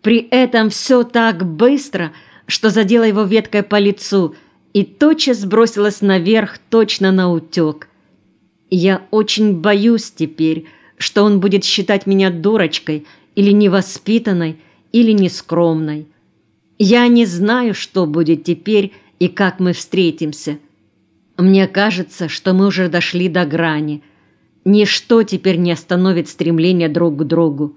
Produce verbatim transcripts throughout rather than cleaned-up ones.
При этом все так быстро, что задела его веткой по лицу и тотчас бросилась наверх, точно наутек. Я очень боюсь теперь, что он будет считать меня дурочкой или невоспитанной, или нескромной. Я не знаю, что будет теперь и как мы встретимся. Мне кажется, что мы уже дошли до грани. Ничто теперь не остановит стремление друг к другу.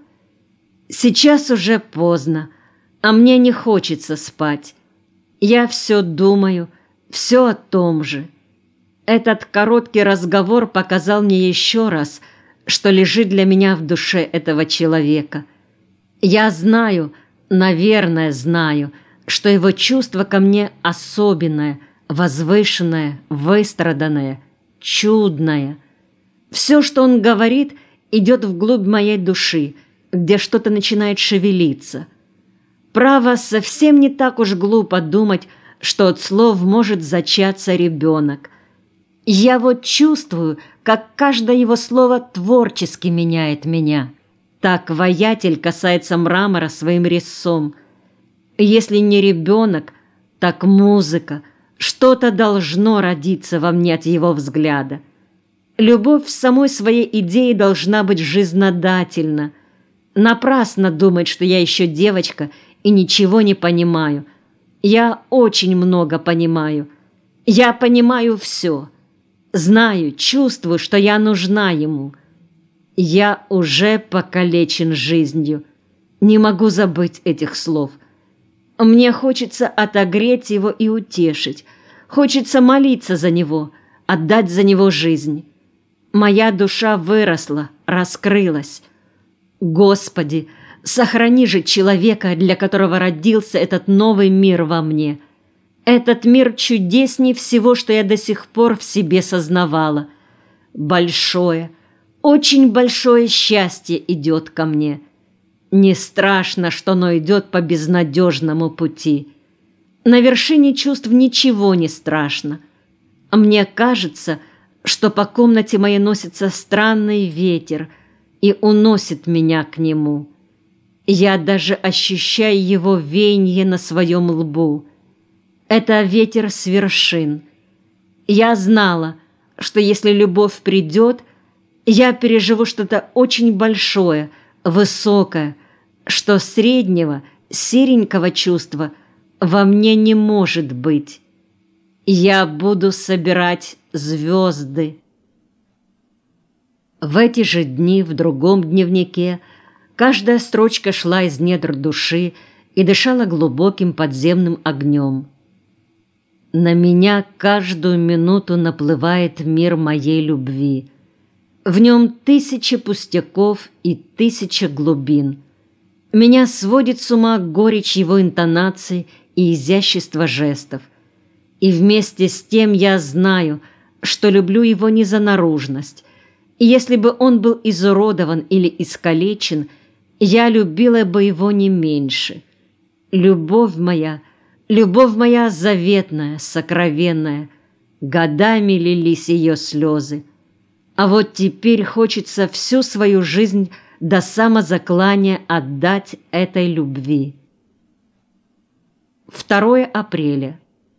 Сейчас уже поздно, а мне не хочется спать. Я все думаю, все о том же. Этот короткий разговор показал мне еще раз, что лежит для меня в душе этого человека. Я знаю, наверное, знаю, что его чувство ко мне особенное, возвышенное, выстраданное, чудное. Все, что он говорит, идет вглубь моей души, где что-то начинает шевелиться. Право, совсем не так уж глупо думать, что от слов может зачаться ребенок. Я вот чувствую, как каждое его слово творчески меняет меня. Так воятель касается мрамора своим резцом. Если не ребенок, так музыка. Что-то должно родиться во мне от его взгляда. Любовь в самой своей идее должна быть жизнодательна. Напрасно думать, что я еще девочка и ничего не понимаю. Я очень много понимаю. Я понимаю все. Знаю, чувствую, что я нужна ему. Я уже покалечен жизнью. Не могу забыть этих слов. Мне хочется отогреть его и утешить. Хочется молиться за него, отдать за него жизнь. Моя душа выросла, раскрылась. Господи, сохрани же человека, для которого родился этот новый мир во мне. Этот мир чудесней всего, что я до сих пор в себе сознавала. Большое, очень большое счастье идет ко мне. Не страшно, что оно идет по безнадежному пути. На вершине чувств ничего не страшно. Мне кажется, что по комнате моей носится странный ветер и уносит меня к нему. Я даже ощущаю его веяние на своем лбу. Это ветер с вершин. Я знала, что если любовь придет, я переживу что-то очень большое, высокое, что среднего, серенького чувства во мне не может быть. Я буду собирать звезды. В эти же дни в другом дневнике каждая строчка шла из недр души и дышала глубоким подземным огнем. На меня каждую минуту наплывает мир моей любви. В нем тысячи пустяков и тысяча глубин. Меня сводит с ума горечь его интонаций и изящество жестов. И вместе с тем я знаю, что люблю его не за наружность. И если бы он был изуродован или искалечен, я любила бы его не меньше. Любовь моя, любовь моя заветная, сокровенная, годами лились ее слезы. А вот теперь хочется всю свою жизнь до самозаклания отдать этой любви. второе апреля.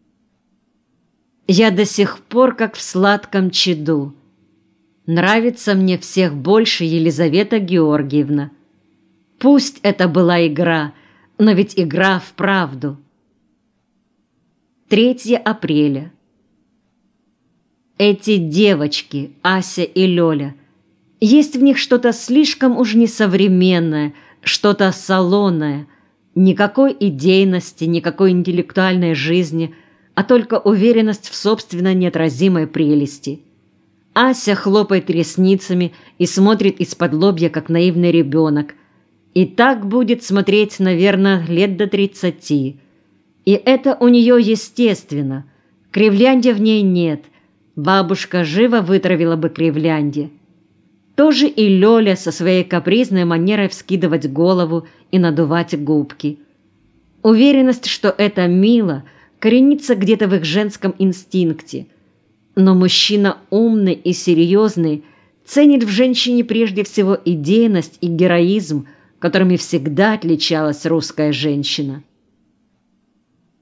Я до сих пор как в сладком чаду. Нравится мне всех больше Елизавета Георгиевна. Пусть это была игра, но ведь игра вправду. третье апреля. Эти девочки, Ася и Лёля, есть в них что-то слишком уж несовременное, что-то салонное, никакой идейности, никакой интеллектуальной жизни, а только уверенность в собственной неотразимой прелести. Ася хлопает ресницами и смотрит из-под лобья, как наивный ребенок. И так будет смотреть, наверное, лет до тридцати. И это у нее естественно. Кривляндия в ней нет. Бабушка живо вытравила бы кривляндия. Тоже и Лёля со своей капризной манерой вскидывать голову и надувать губки. Уверенность, что это мило, коренится где-то в их женском инстинкте. Но мужчина умный и серьезный ценит в женщине прежде всего идейность и героизм, которыми всегда отличалась русская женщина.